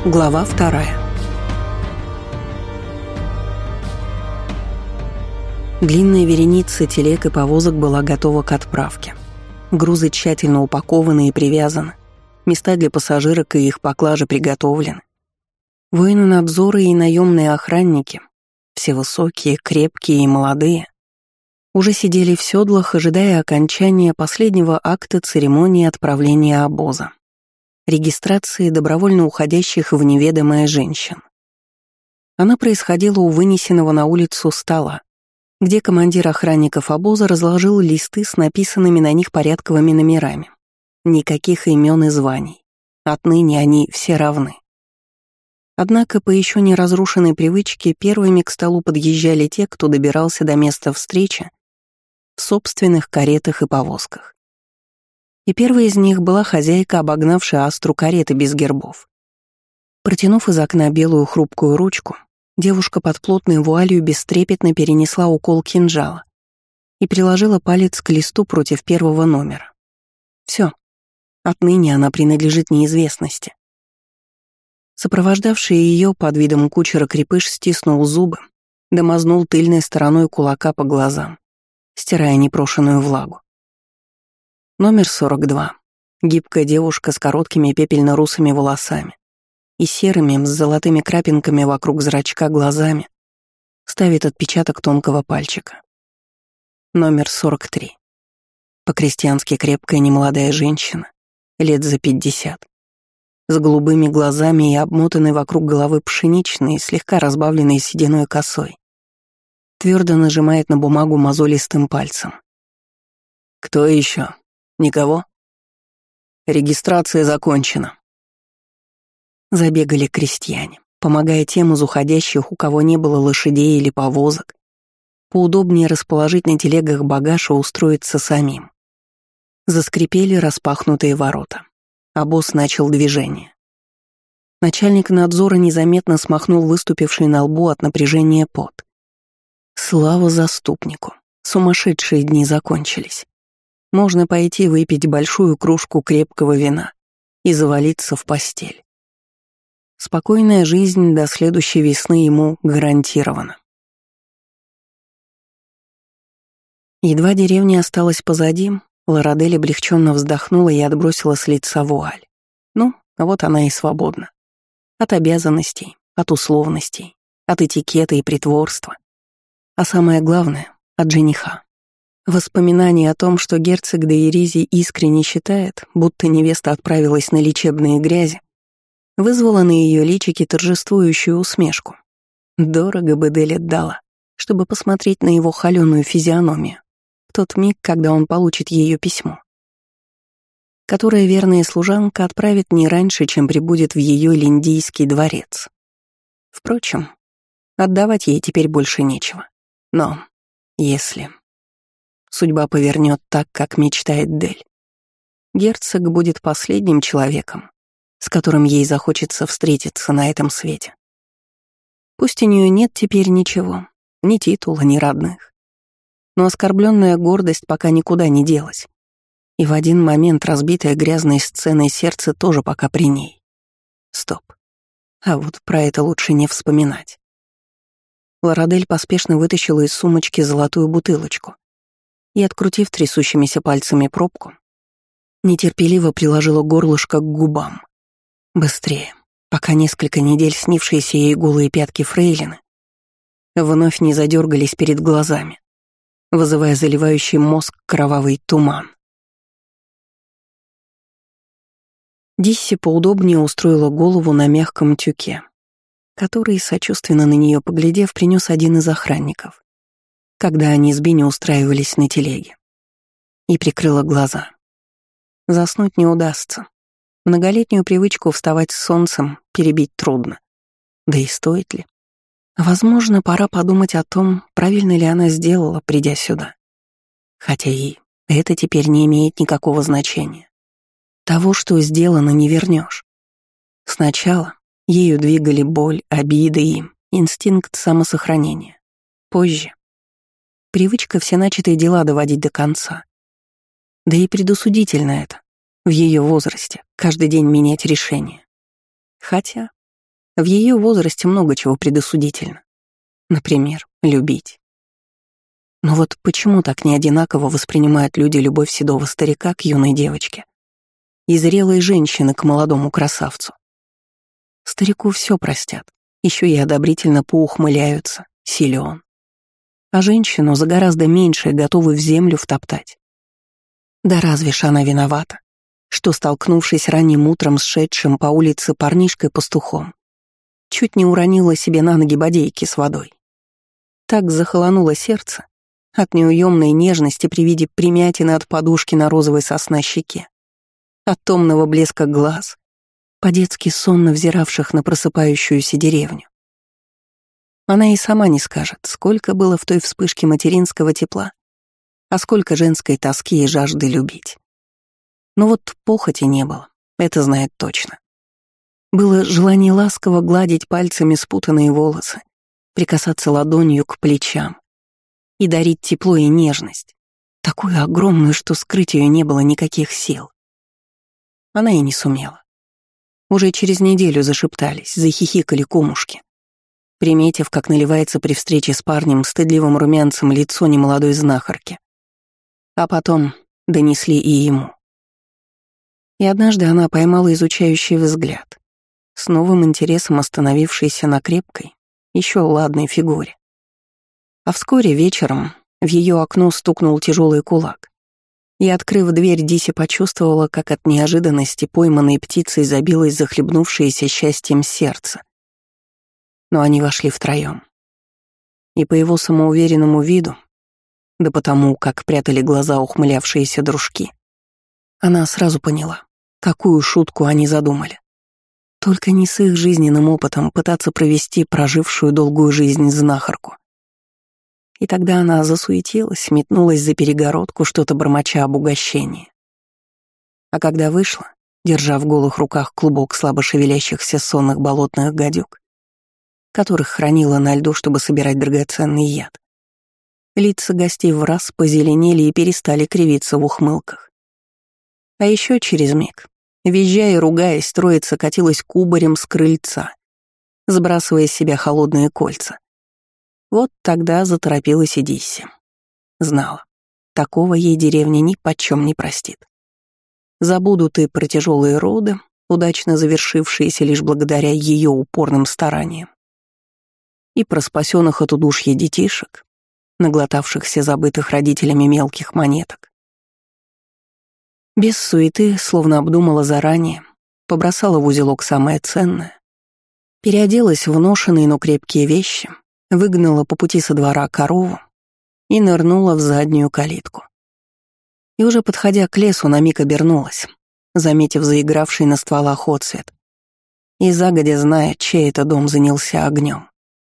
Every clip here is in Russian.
Глава 2. Длинная вереница телег и повозок была готова к отправке. Грузы тщательно упакованы и привязаны. Места для пассажирок и их поклажи приготовлены. Воины надзора и наемные охранники, все высокие, крепкие и молодые, уже сидели в седлах, ожидая окончания последнего акта церемонии отправления обоза. Регистрации добровольно уходящих в неведомое женщин. Она происходила у вынесенного на улицу стола, где командир охранников обоза разложил листы с написанными на них порядковыми номерами. Никаких имен и званий. Отныне они все равны. Однако по еще не разрушенной привычке первыми к столу подъезжали те, кто добирался до места встречи в собственных каретах и повозках. И первой из них была хозяйка, обогнавшая астру кареты без гербов. Протянув из окна белую хрупкую ручку, девушка под плотной вуалью бестрепетно перенесла укол кинжала и приложила палец к листу против первого номера. Все. Отныне она принадлежит неизвестности. Сопровождавший ее под видом кучера крепыш стиснул зубы, да мазнул тыльной стороной кулака по глазам, стирая непрошенную влагу. Номер 42. Гибкая девушка с короткими пепельно-русыми волосами и серыми с золотыми крапинками вокруг зрачка глазами ставит отпечаток тонкого пальчика. Номер 43. По-крестьянски крепкая немолодая женщина, лет за 50, с голубыми глазами и обмотанной вокруг головы пшеничной, слегка разбавленной сединой косой, твердо нажимает на бумагу мозолистым пальцем. «Кто еще? Никого? Регистрация закончена». Забегали крестьяне, помогая тем из уходящих, у кого не было лошадей или повозок, поудобнее расположить на телегах багаж и устроиться самим. Заскрипели распахнутые ворота. Обоз начал движение. Начальник надзора незаметно смахнул выступивший на лбу от напряжения пот. Слава заступнику. Сумасшедшие дни закончились. Можно пойти выпить большую кружку крепкого вина и завалиться в постель. Спокойная жизнь до следующей весны ему гарантирована. Едва деревня осталась позади, Лорадель облегченно вздохнула и отбросила с лица вуаль. Ну, а вот она и свободна. От обязанностей, от условностей, от этикета и притворства. А самое главное — от жениха. Воспоминание о том, что герцог де Иризи искренне считает, будто невеста отправилась на лечебные грязи, вызвало на ее личике торжествующую усмешку. Дорого бы Дель отдала, чтобы посмотреть на его холёную физиономию в тот миг, когда он получит ее письмо, которое верная служанка отправит не раньше, чем прибудет в ее линдийский дворец. Впрочем, отдавать ей теперь больше нечего. Но если судьба повернет так, как мечтает Дель, герцог будет последним человеком, с которым ей захочется встретиться на этом свете. Пусть у нее нет теперь ничего, ни титула, ни родных, но оскорбленная гордость пока никуда не делась, и в один момент разбитое грязной сценой сердце тоже пока при ней. Стоп. А вот про это лучше не вспоминать. Лорадель поспешно вытащила из сумочки золотую бутылочку и, открутив трясущимися пальцами пробку, нетерпеливо приложила горлышко к губам. Быстрее, пока несколько недель снившиеся ей голые пятки фрейлины вновь не задергались перед глазами, вызывая заливающий мозг кровавый туман. Дисси поудобнее устроила голову на мягком тюке, который, сочувственно на нее поглядев, принес один из охранников, когда они с Бинни устраивались на телеге, и прикрыла глаза. Заснуть не удастся. Многолетнюю привычку вставать с солнцем перебить трудно. Да и стоит ли? Возможно, пора подумать о том, правильно ли она сделала, придя сюда. Хотя и это теперь не имеет никакого значения. Того, что сделано, не вернешь. Сначала ею двигали боль, обида и инстинкт самосохранения. Позже привычка все начатые дела доводить до конца. Да и предосудительно это, в ее возрасте, каждый день менять решение. Хотя В ее возрасте много чего предосудительно. Например, любить. Но вот почему так неодинаково воспринимают люди любовь седого старика к юной девочке и зрелой женщины к молодому красавцу? Старику все простят, еще и одобрительно поухмыляются, силен. А женщину за гораздо меньшее готовы в землю втоптать. Да разве ж она виновата, что, столкнувшись ранним утром с шедшим по улице парнишкой-пастухом, чуть не уронила себе на ноги бодейки с водой. Так захолонуло сердце от неуемной нежности при виде примятины от подушки на розовой сосна щеке, от томного блеска глаз, по-детски сонно взиравших на просыпающуюся деревню. Она и сама не скажет, сколько было в той вспышке материнского тепла, а сколько женской тоски и жажды любить. Но вот похоти не было, это знает точно. Было желание ласково гладить пальцами спутанные волосы, прикасаться ладонью к плечам и дарить тепло и нежность, такую огромную, что скрыть ее не было никаких сил. Она и не сумела. Уже через неделю зашептались, захихикали кумушки, приметив, как наливается при встрече с парнем стыдливым румянцем лицо немолодой знахарки. А потом донесли и ему. И однажды она поймала изучающий взгляд, с новым интересом остановившийся на крепкой, еще ладной фигуре. А вскоре вечером в ее окно стукнул тяжелый кулак, и, открыв дверь, Диси почувствовала, как от неожиданности пойманной птицей забилось захлебнувшееся счастьем сердце. Но они вошли втроем. И по его самоуверенному виду, да потому, как прятали глаза ухмылявшиеся дружки, она сразу поняла, какую шутку они задумали. Только не с их жизненным опытом пытаться провести прожившую долгую жизнь знахарку. И тогда она засуетилась, метнулась за перегородку, что-то бормоча об угощении. А когда вышла, держа в голых руках клубок слабо шевелящихся сонных болотных гадюк, которых хранила на льду, чтобы собирать драгоценный яд, лица гостей враз позеленели и перестали кривиться в ухмылках. А еще через миг, визжая и ругаясь, троица катилась кубарем с крыльца, сбрасывая с себя холодные кольца. Вот тогда заторопилась и Дисси. Знала, такого ей деревня ни почем не простит. Забудут и про тяжелые роды, удачно завершившиеся лишь благодаря ее упорным стараниям, и про спасенных от удушья детишек, наглотавшихся забытых родителями мелких монеток. Без суеты, словно обдумала заранее, побросала в узелок самое ценное, переоделась в ношеные, но крепкие вещи, выгнала по пути со двора корову и нырнула в заднюю калитку. И уже подходя к лесу, на миг обернулась, заметив заигравший на стволах отсвет, и загодя зная, чей это дом занялся огнем.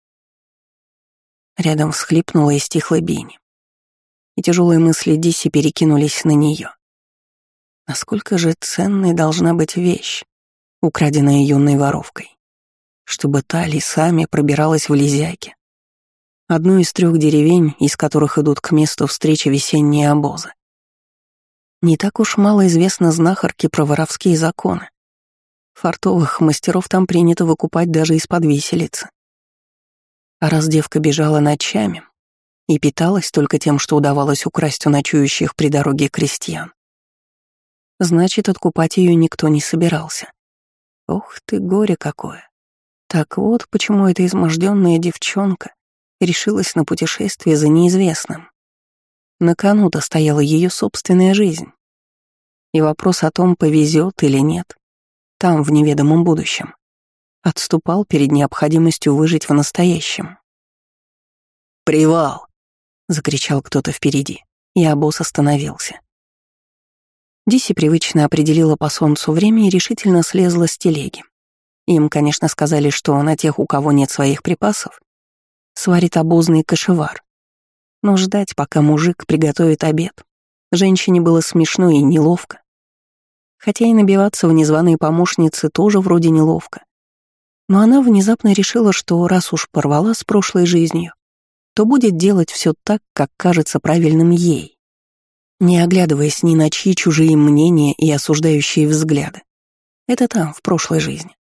Рядом всхлипнула и стихла Бини, и тяжелые мысли Дисси перекинулись на нее. Насколько же ценной должна быть вещь, украденная юной воровкой, чтобы та лесами пробиралась в Лизяки, одну из 3 деревень, из которых идут к месту встречи весенние обозы. Не так уж мало известно знахарке про воровские законы. Фартовых мастеров там принято выкупать даже из-под виселицы. А раз девка бежала ночами и питалась только тем, что удавалось украсть у ночующих при дороге крестьян, значит, откупать ее никто не собирался. Ох ты, горе какое! Так вот, почему эта изможденная девчонка решилась на путешествие за неизвестным. На кону-то стояла ее собственная жизнь. И вопрос о том, повезет или нет, там, в неведомом будущем, отступал перед необходимостью выжить в настоящем. «Привал!» — закричал кто-то впереди, и обоз остановился. Дисси привычно определила по солнцу время и решительно слезла с телеги. Им, конечно, сказали, что на тех, у кого нет своих припасов, сварит обозный кашевар. Но ждать, пока мужик приготовит обед, женщине было смешно и неловко. Хотя и набиваться в незваные помощницы тоже вроде неловко. Но она внезапно решила, что раз уж порвала с прошлой жизнью, то будет делать все так, как кажется правильным ей, не оглядываясь ни на чьи чужие мнения и осуждающие взгляды. Это там, в прошлой жизни.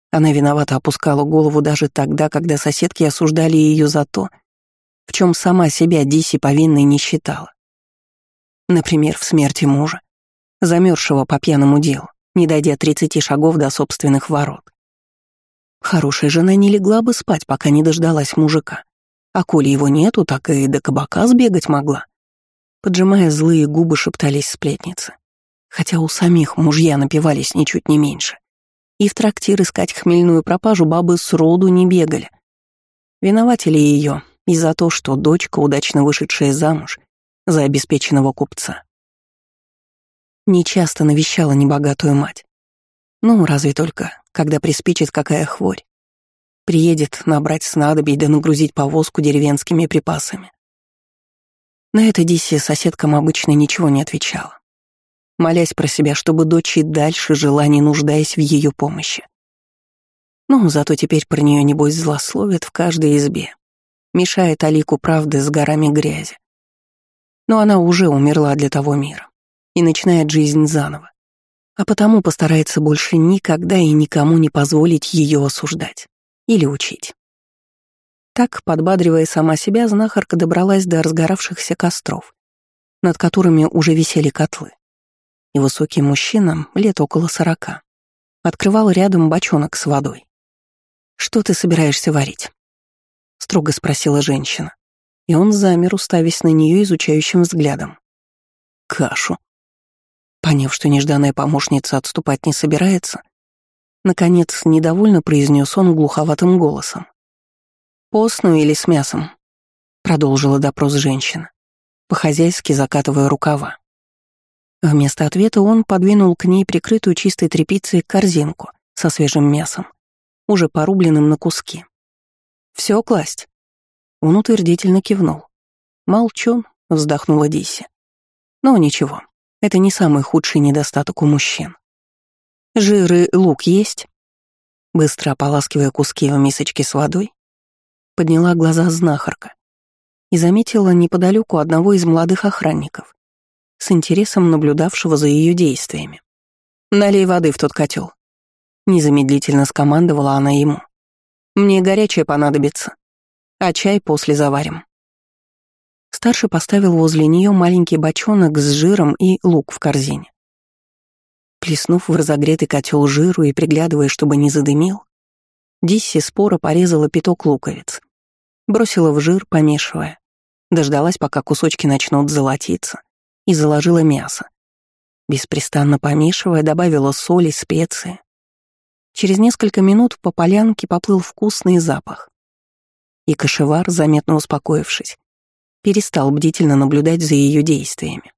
Она виновато опускала голову даже тогда, когда соседки осуждали ее за то, в чем сама себя Дисси повинной не считала. Например, в смерти мужа, замерзшего по пьяному делу, не дойдя 30 шагов до собственных ворот. Хорошая жена не легла бы спать, пока не дождалась мужика. А коли его нету, так и до кабака сбегать могла. Поджимая злые губы, шептались сплетницы. Хотя у самих мужья напивались ничуть не меньше. И в трактир искать хмельную пропажу бабы сроду не бегали. Винователи ее и за то, что дочка, удачно вышедшая замуж за обеспеченного купца, нечасто навещала небогатую мать. Ну, разве только, когда приспичит какая хворь. Приедет набрать снадобий да нагрузить повозку деревенскими припасами. На это Дисси соседкам обычно ничего не отвечала, молясь про себя, чтобы дочь и дальше жила, не нуждаясь в ее помощи. Ну, зато теперь про нее небось злословят в каждой избе, мешает Алику правды с горами грязи. Но она уже умерла для того мира и начинает жизнь заново, а потому постарается больше никогда и никому не позволить ее осуждать или учить. Так, подбадривая сама себя, знахарка добралась до разгоравшихся костров, над которыми уже висели котлы. И высокий мужчина, лет около 40, открывал рядом бочонок с водой. «Что ты собираешься варить?» — строго спросила женщина. И он замер, уставясь на нее изучающим взглядом. «Кашу». Поняв, что нежданная помощница отступать не собирается, наконец, недовольно произнес он глуховатым голосом. «Постную или с мясом?» — продолжила допрос женщина, по-хозяйски закатывая рукава. Вместо ответа он подвинул к ней прикрытую чистой тряпицей корзинку со свежим мясом, уже порубленным на куски. «Всё класть?» Он утвердительно кивнул. «Молчун», — вздохнула Дисси. «Но ничего, это не самый худший недостаток у мужчин. Жир и лук есть?» Быстро ополаскивая куски в мисочке с водой, подняла глаза знахарка и заметила неподалеку одного из молодых охранников, с интересом наблюдавшего за ее действиями. «Налей воды в тот котел. Незамедлительно скомандовала она ему. «Мне горячее понадобится, а чай после заварим». Старший поставил возле нее маленький бочонок с жиром и лук в корзине. Плеснув в разогретый котел жиру и приглядывая, чтобы не задымил, Дисси споро порезала пяток луковиц, бросила в жир, помешивая, дождалась, пока кусочки начнут золотиться, и заложила мясо. Беспрестанно помешивая, добавила соль и специи. Через несколько минут по полянке поплыл вкусный запах. И кошевар, заметно успокоившись, перестал бдительно наблюдать за ее действиями.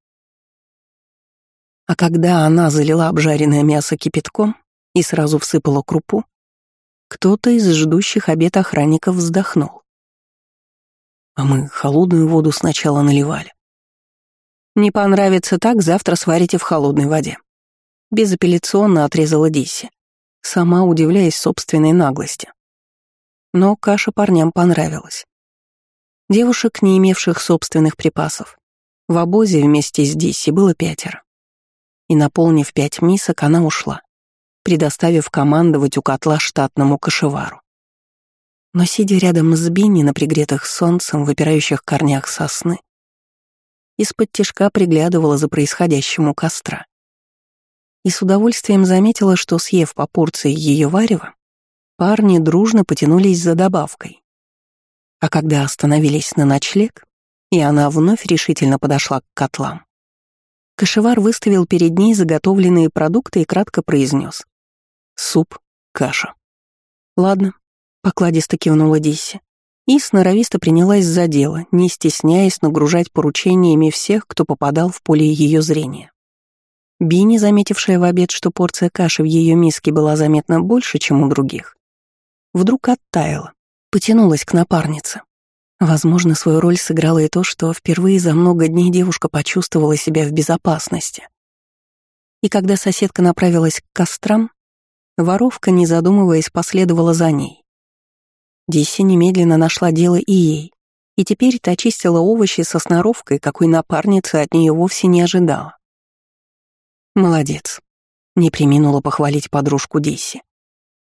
А когда она залила обжаренное мясо кипятком и сразу всыпала крупу, кто-то из ждущих обед охранников вздохнул. А мы холодную воду сначала наливали. «Не понравится так, завтра сварите в холодной воде», — безапелляционно отрезала Дисси, сама удивляясь собственной наглости. Но каша парням понравилась. Девушек, не имевших собственных припасов, в обозе вместе с Дисси было 5. И, наполнив 5 мисок, она ушла, предоставив командовать у котла штатному кошевару. Но, сидя рядом с Бинни на пригретых солнцем выпирающих корнях сосны, из-под тишка приглядывала за происходящим у костра. И с удовольствием заметила, что, съев по порции ее варева, парни дружно потянулись за добавкой. А когда остановились на ночлег, и она вновь решительно подошла к котлам, кошевар выставил перед ней заготовленные продукты и кратко произнес: «Суп, каша». «Ладно», — покладисто кивнула Дисси, и сноровисто принялась за дело, не стесняясь нагружать поручениями всех, кто попадал в поле ее зрения. Бинни, заметившая в обед, что порция каши в ее миске была заметно больше, чем у других, вдруг оттаяла, потянулась к напарнице. Возможно, свою роль сыграло и то, что впервые за много дней девушка почувствовала себя в безопасности. И когда соседка направилась к кострам, воровка, не задумываясь, последовала за ней. Дисси немедленно нашла дело и ей, и теперь та чистила овощи со сноровкой, какой напарница от нее вовсе не ожидала. «Молодец», — не преминула похвалить подружку Дисси.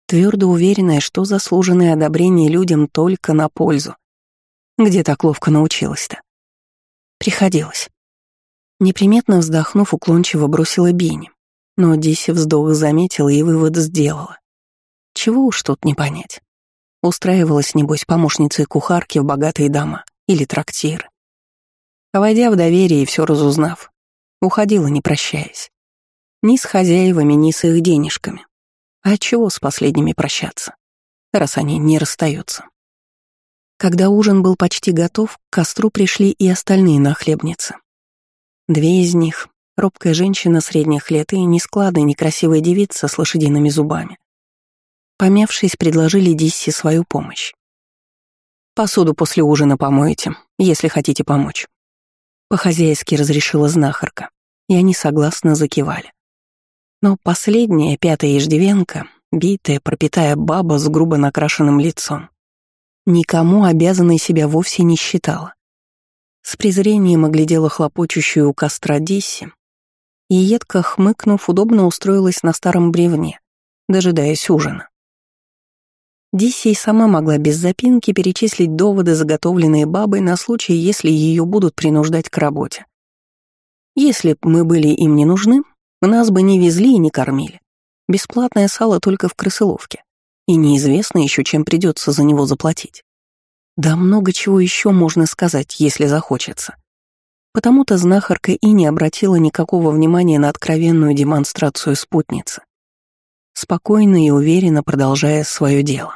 твердо уверенная, что заслуженное одобрение людям только на пользу. Где так ловко научилась-то? Приходилось. Неприметно вздохнув, уклончиво бросила Бини. Но Дисси вздох заметила и вывод сделала. Чего уж тут не понять. Устраивалась, небось, помощницей кухарки в богатые дома или трактиры. А войдя в доверие и все разузнав, уходила, не прощаясь. Ни с хозяевами, ни с их денежками. А чего с последними прощаться, раз они не расстаются? Когда ужин был почти готов, к костру пришли и остальные нахлебницы. Две из них — робкая женщина средних лет и нескладная некрасивая девица с лошадиными зубами. Помявшись, предложили Дисси свою помощь. «Посуду после ужина помоете, если хотите помочь». По-хозяйски разрешила знахарка, и они согласно закивали. Но последняя, пятая иждивенка, битая, пропитая баба с грубо накрашенным лицом, никому обязанной себя вовсе не считала. С презрением оглядела хлопочущую у костра Дисси и, едко хмыкнув, удобно устроилась на старом бревне, дожидаясь ужина. Дисси и сама могла без запинки перечислить доводы, заготовленные бабой на случай, если ее будут принуждать к работе. Если б мы были им не нужны, нас бы не везли и не кормили. Бесплатное сало только в крысыловке, и неизвестно еще, чем придется за него заплатить. Да много чего еще можно сказать, если захочется. Потому-то знахарка и не обратила никакого внимания на откровенную демонстрацию спутницы, спокойно и уверенно продолжая свое дело.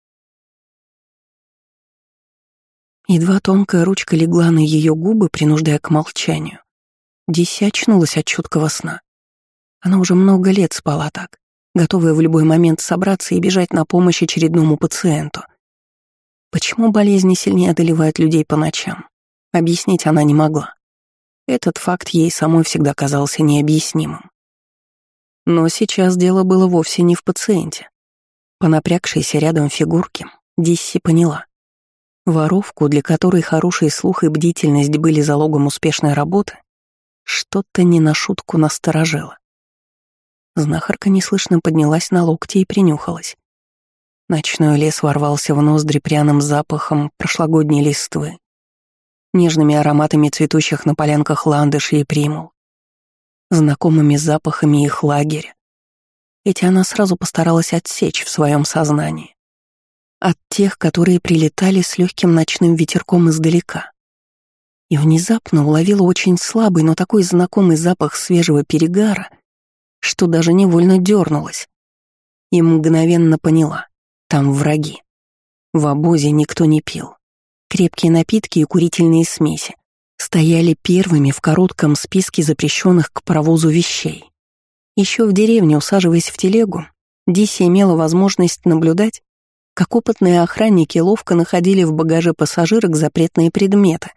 Едва тонкая ручка легла на ее губы, принуждая к молчанию, Дисси очнулась от чуткого сна. Она уже много лет спала так, готовая в любой момент собраться и бежать на помощь очередному пациенту. Почему болезни сильнее одолевают людей по ночам? Объяснить она не могла. Этот факт ей самой всегда казался необъяснимым. Но сейчас дело было вовсе не в пациенте. По напрягшейся рядом фигурке Дисси поняла. Воровку, для которой хороший слух и бдительность были залогом успешной работы, что-то не на шутку насторожило. Знахарка неслышно поднялась на локти и принюхалась. Ночной лес ворвался в ноздри пряным запахом прошлогодней листвы, нежными ароматами цветущих на полянках ландышей и примул, знакомыми запахами их лагеря. Эти она сразу постаралась отсечь в своем сознании. От тех, которые прилетали с легким ночным ветерком издалека. И внезапно уловила очень слабый, но такой знакомый запах свежего перегара, что даже невольно дернулась. И мгновенно поняла. Там враги. В обозе никто не пил. Крепкие напитки и курительные смеси стояли первыми в коротком списке запрещенных к провозу вещей. Еще в деревне, усаживаясь в телегу, Дисси имела возможность наблюдать, как опытные охранники ловко находили в багаже пассажирок запретные предметы.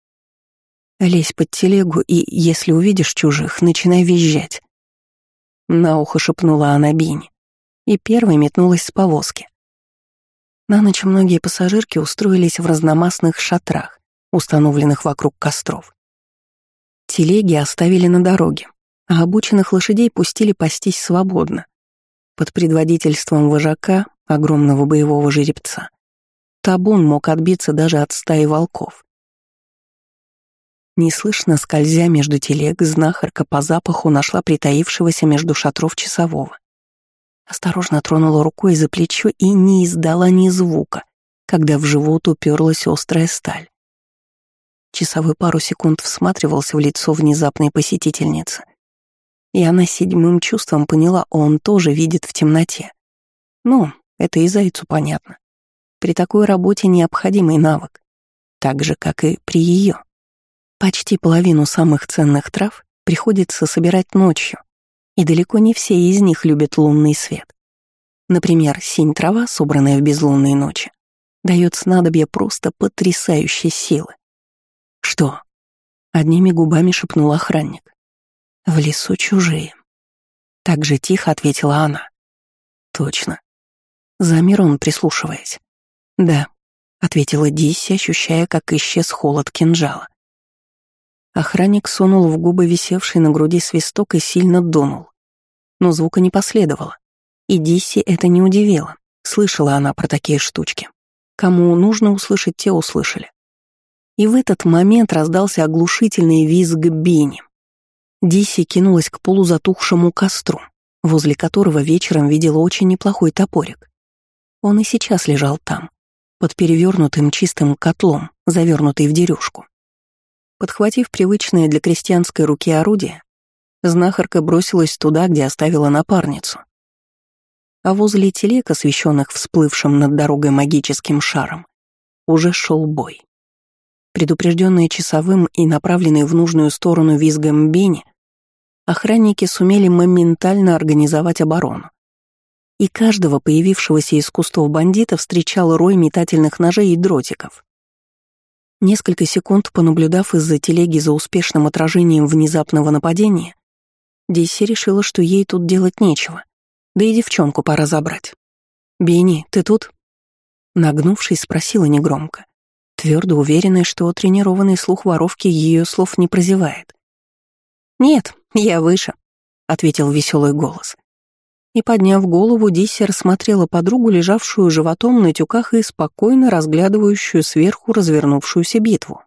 Лезь под телегу и, если увидишь чужих, начинай визжать. На ухо шепнула она Бине и первой метнулась с повозки. На ночь многие пассажирки устроились в разномастных шатрах, установленных вокруг костров. Телеги оставили на дороге, а обученных лошадей пустили пастись свободно, под предводительством вожака, огромного боевого жеребца. Табун мог отбиться даже от стаи волков. Неслышно скользя между телег, знахарка по запаху нашла притаившегося между шатров часового. Осторожно тронула рукой за плечо и не издала ни звука, когда в живот уперлась острая сталь. Часовой пару секунд всматривался в лицо внезапной посетительницы, и она седьмым чувством поняла, он тоже видит в темноте. Ну, это и зайцу понятно. При такой работе необходимый навык, так же, как и при ее. Почти половину самых ценных трав приходится собирать ночью, и далеко не все из них любят лунный свет. Например, синь-трава, собранная в безлунные ночи, дает снадобье просто потрясающей силы. «Что?» — одними губами шепнул охранник. «В лесу чужие». Так же тихо ответила она. «Точно». Замер он, прислушиваясь. «Да», — ответила Дисси, ощущая, как исчез холод кинжала. Охранник сунул в губы висевший на груди свисток и сильно дунул. Но звука не последовало. И Дисси это не удивило. Слышала она про такие штучки. Кому нужно услышать, те услышали. И в этот момент раздался оглушительный визг Бини. Дисси кинулась к полузатухшему костру, возле которого вечером видела очень неплохой топорик. Он и сейчас лежал там, под перевернутым чистым котлом, завернутый в дерюшку. Подхватив привычное для крестьянской руки орудие, знахарка бросилась туда, где оставила напарницу. А возле телег, освещенных всплывшим над дорогой магическим шаром, уже шел бой. Предупрежденные часовым и направленные в нужную сторону визгом Бени, охранники сумели моментально организовать оборону. И каждого появившегося из кустов бандита встречал рой метательных ножей и дротиков. Несколько секунд понаблюдав из-за телеги за успешным отражением внезапного нападения, Дисси решила, что ей тут делать нечего, да и девчонку пора забрать. «Бенни, ты тут?» Нагнувшись, спросила негромко, твердо уверенная, что тренированный слух воровки ее слов не прозевает. «Нет, я выше», — ответил веселый голос. И, подняв голову, Дисси рассмотрела подругу, лежавшую животом на тюках и спокойно разглядывающую сверху развернувшуюся битву.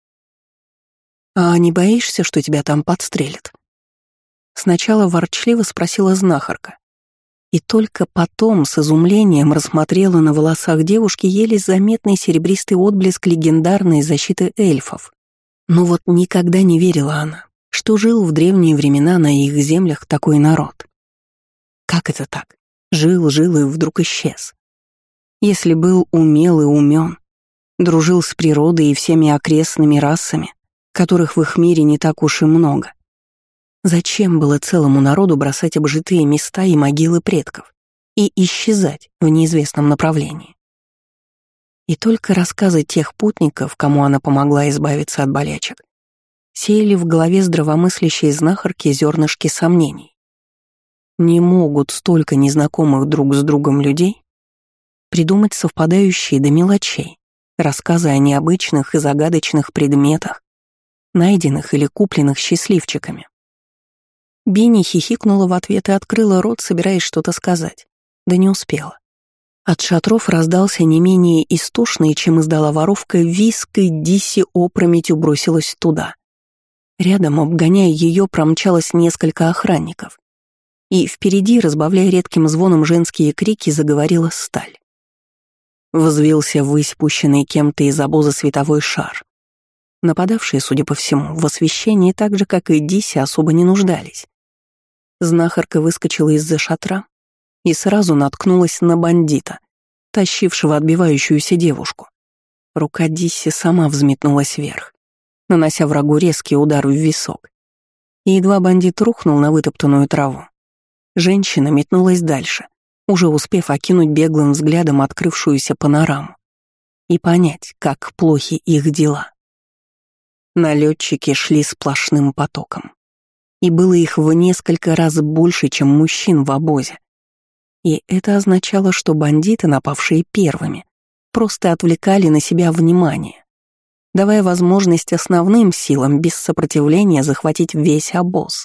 «А не боишься, что тебя там подстрелят?» Сначала ворчливо спросила знахарка. И только потом с изумлением рассмотрела на волосах девушки еле заметный серебристый отблеск легендарной защиты эльфов. Но вот никогда не верила она, что жил в древние времена на их землях такой народ. Как это так? Жил и вдруг исчез. Если был умел и умён, дружил с природой и всеми окрестными расами, которых в их мире не так уж и много. Зачем было целому народу бросать обжитые места и могилы предков и исчезать в неизвестном направлении? И только рассказы тех путников, кому она помогла избавиться от болячек, сеяли в голове здравомыслящей знахарки зернышки сомнений. Не могут столько незнакомых друг с другом людей придумать совпадающие до мелочей рассказы о необычных и загадочных предметах, найденных или купленных счастливчиками. Бинни хихикнула в ответ и открыла рот, собираясь что-то сказать, да не успела. От шатров раздался не менее истошный, чем издала воровка, визг, и Дисси опрометью бросилась туда. Рядом, обгоняя ее, промчалось несколько охранников. И впереди, разбавляя редким звоном женские крики, заговорила сталь. Взвился ввысь пущенный кем-то из обоза световой шар. Нападавшие, судя по всему, в освещении так же, как и Дисси, особо не нуждались. Знахарка выскочила из-за шатра и сразу наткнулась на бандита, тащившего отбивающуюся девушку. Рука Дисси сама взметнулась вверх, нанося врагу резкий удар в висок. И едва бандит рухнул на вытоптанную траву, женщина метнулась дальше, уже успев окинуть беглым взглядом открывшуюся панораму и понять, как плохи их дела. Налетчики шли сплошным потоком, и было их в несколько раз больше, чем мужчин в обозе. И это означало, что бандиты, напавшие первыми, просто отвлекали на себя внимание, давая возможность основным силам без сопротивления захватить весь обоз.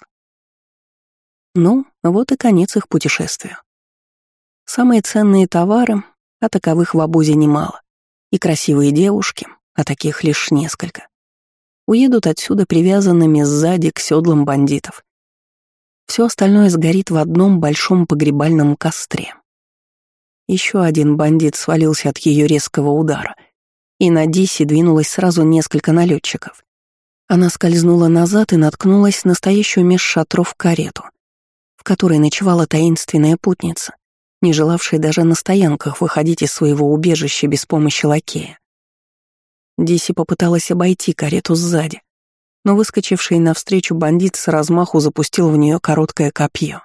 Ну, вот и конец их путешествия. Самые ценные товары, а таковых в обозе немало, и красивые девушки, а таких лишь несколько, уедут отсюда привязанными сзади к седлам бандитов. Все остальное сгорит в одном большом погребальном костре. Еще один бандит свалился от ее резкого удара, и на Дисси двинулось сразу несколько налетчиков. Она скользнула назад и наткнулась на стоящую меж шатров карету, в которой ночевала таинственная путница, не желавшая даже на стоянках выходить из своего убежища без помощи лакея. Дисси попыталась обойти карету сзади, но выскочивший навстречу бандит с размаху запустил в нее короткое копье.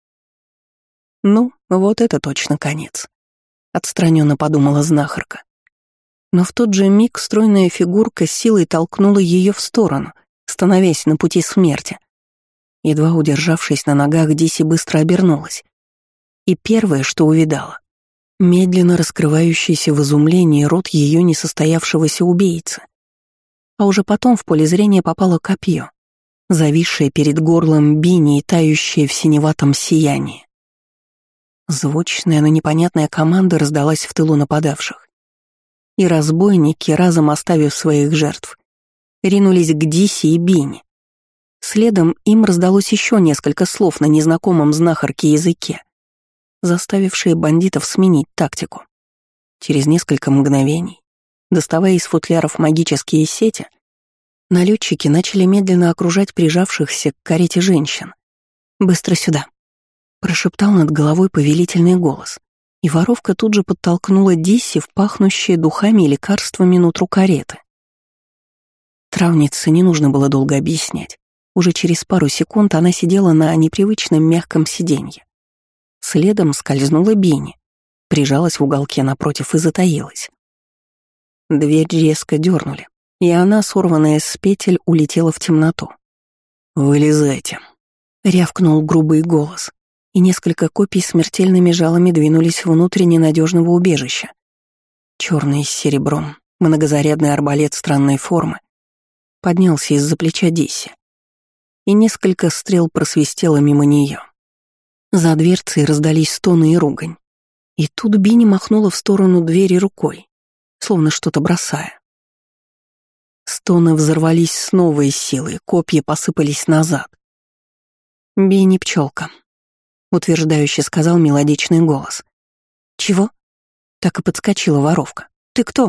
«Ну, вот это точно конец», — отстраненно подумала знахарка. Но в тот же миг стройная фигурка с силой толкнула ее в сторону, становясь на пути смерти. Едва удержавшись на ногах, Дисси быстро обернулась. И первое, что увидала — медленно раскрывающийся в изумлении рот ее несостоявшегося убийцы. А уже потом в поле зрения попало копье, зависшее перед горлом Бинни и тающее в синеватом сиянии. Звучная, но непонятная команда раздалась в тылу нападавших. И разбойники, разом оставив своих жертв, ринулись к Дисе и Бине. Следом им раздалось еще несколько слов на незнакомом знахарке языке, заставившие бандитов сменить тактику. Через несколько мгновений, доставая из футляров магические сети, налетчики начали медленно окружать прижавшихся к карете женщин. «Быстро сюда!» — прошептал над головой повелительный голос, и воровка тут же подтолкнула Дисси в пахнущие духами и лекарствами нутру кареты. Травнице не нужно было долго объяснять. Уже через пару секунд она сидела на непривычном мягком сиденье. Следом скользнула Бини, прижалась в уголке напротив и затаилась. Дверь резко дернули, и она, сорванная с петель, улетела в темноту. «Вылезайте», — рявкнул грубый голос, и несколько копий смертельными жалами двинулись внутрь ненадежного убежища. Черный с серебром, многозарядный арбалет странной формы поднялся из-за плеча Дисси, и несколько стрел просвистело мимо нее. За дверцей раздались стоны и ругань. И тут Бини махнула в сторону двери рукой, словно что-то бросая. Стоны взорвались с новой силой, копья посыпались назад. «Бини, пчелка», — утверждающе сказал мелодичный голос. «Чего?» — так и подскочила воровка. «Ты кто?»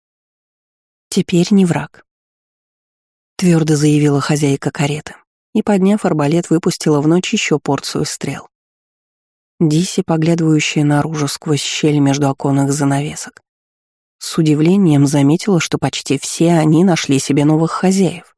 «Теперь не враг», — твердо заявила хозяйка кареты и, подняв арбалет, выпустила в ночь еще порцию стрел. Дисси, поглядывающая наружу сквозь щель между оконных занавесок, с удивлением заметила, что почти все они нашли себе новых хозяев.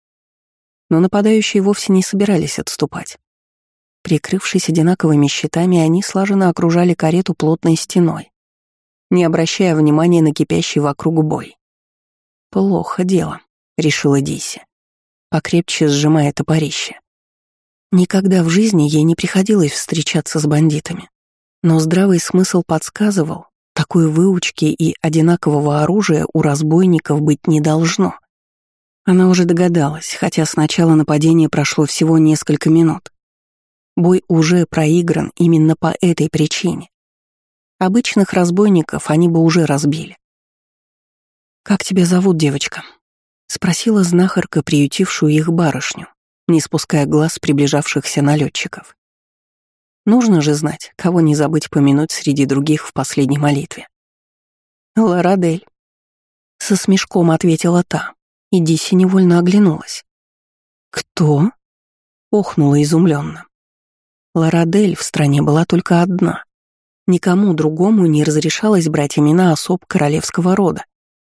Но нападающие вовсе не собирались отступать. Прикрывшись одинаковыми щитами, они слаженно окружали карету плотной стеной, не обращая внимания на кипящий вокруг бой. «Плохо дело», — решила Дисси, покрепче сжимая топорище. Никогда в жизни ей не приходилось встречаться с бандитами, но здравый смысл подсказывал, такой выучки и одинакового оружия у разбойников быть не должно. Она уже догадалась, хотя с начала нападения прошло всего несколько минут. Бой уже проигран именно по этой причине. Обычных разбойников они бы уже разбили. «Как тебя зовут, девочка?» — спросила знахарка, приютившую их барышню, не спуская глаз с приближавшихся налетчиков. Нужно же знать, кого не забыть помянуть среди других в последней молитве. «Лорадель», — со смешком ответила та, и Дисси невольно оглянулась. «Кто?» — охнула изумленно. Лорадель в стране была только одна. Никому другому не разрешалось брать имена особ королевского рода.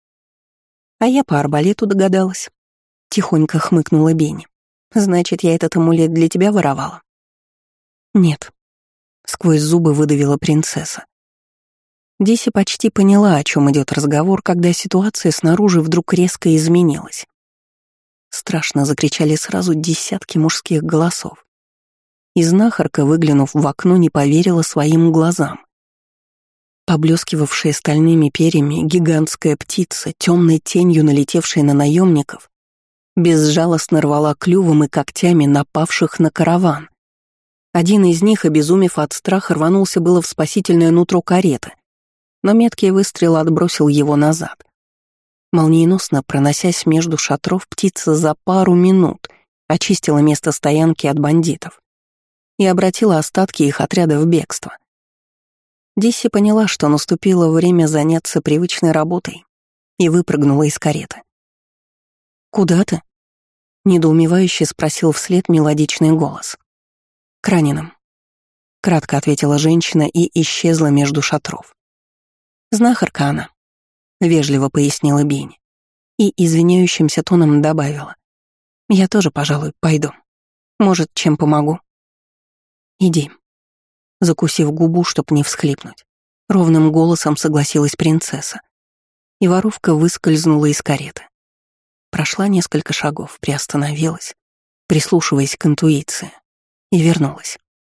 «А я по арбалету догадалась», — тихонько хмыкнула Бенни. «Значит, я этот амулет для тебя воровала?» «Нет», — сквозь зубы выдавила принцесса. Дисси почти поняла, о чем идет разговор, когда ситуация снаружи вдруг резко изменилась. Страшно закричали сразу десятки мужских голосов. И знахарка, выглянув в окно, не поверила своим глазам. Поблескивавшая стальными перьями гигантская птица, темной тенью налетевшая на наемников, безжалостно рвала клювом и когтями напавших на караван. Один из них, обезумев от страха, рванулся было в спасительное нутро кареты, но меткий выстрел отбросил его назад. Молниеносно проносясь между шатров, птица за пару минут очистила место стоянки от бандитов и обратила остатки их отряда в бегство. Дисси поняла, что наступило время заняться привычной работой, и выпрыгнула из кареты. «Куда ты?» — недоумевающе спросил вслед мелодичный голос. «К раненым», — кратко ответила женщина и исчезла между шатров. «Знахарка она», — вежливо пояснила Бенни и извиняющимся тоном добавила. «Я тоже, пожалуй, пойду. Может, чем помогу?» «Иди», — закусив губу, чтоб не всхлипнуть. Ровным голосом согласилась принцесса, и воровка выскользнула из кареты. Прошла несколько шагов, приостановилась, прислушиваясь к интуиции, и вернулась.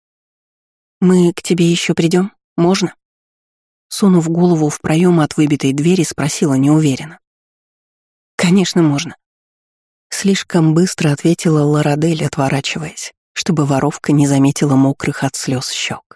«Мы к тебе еще придем? Можно?» Сунув голову в проем от выбитой двери, спросила неуверенно. «Конечно, можно». Слишком быстро ответила Лорадель, отворачиваясь, чтобы воровка не заметила мокрых от слез щек.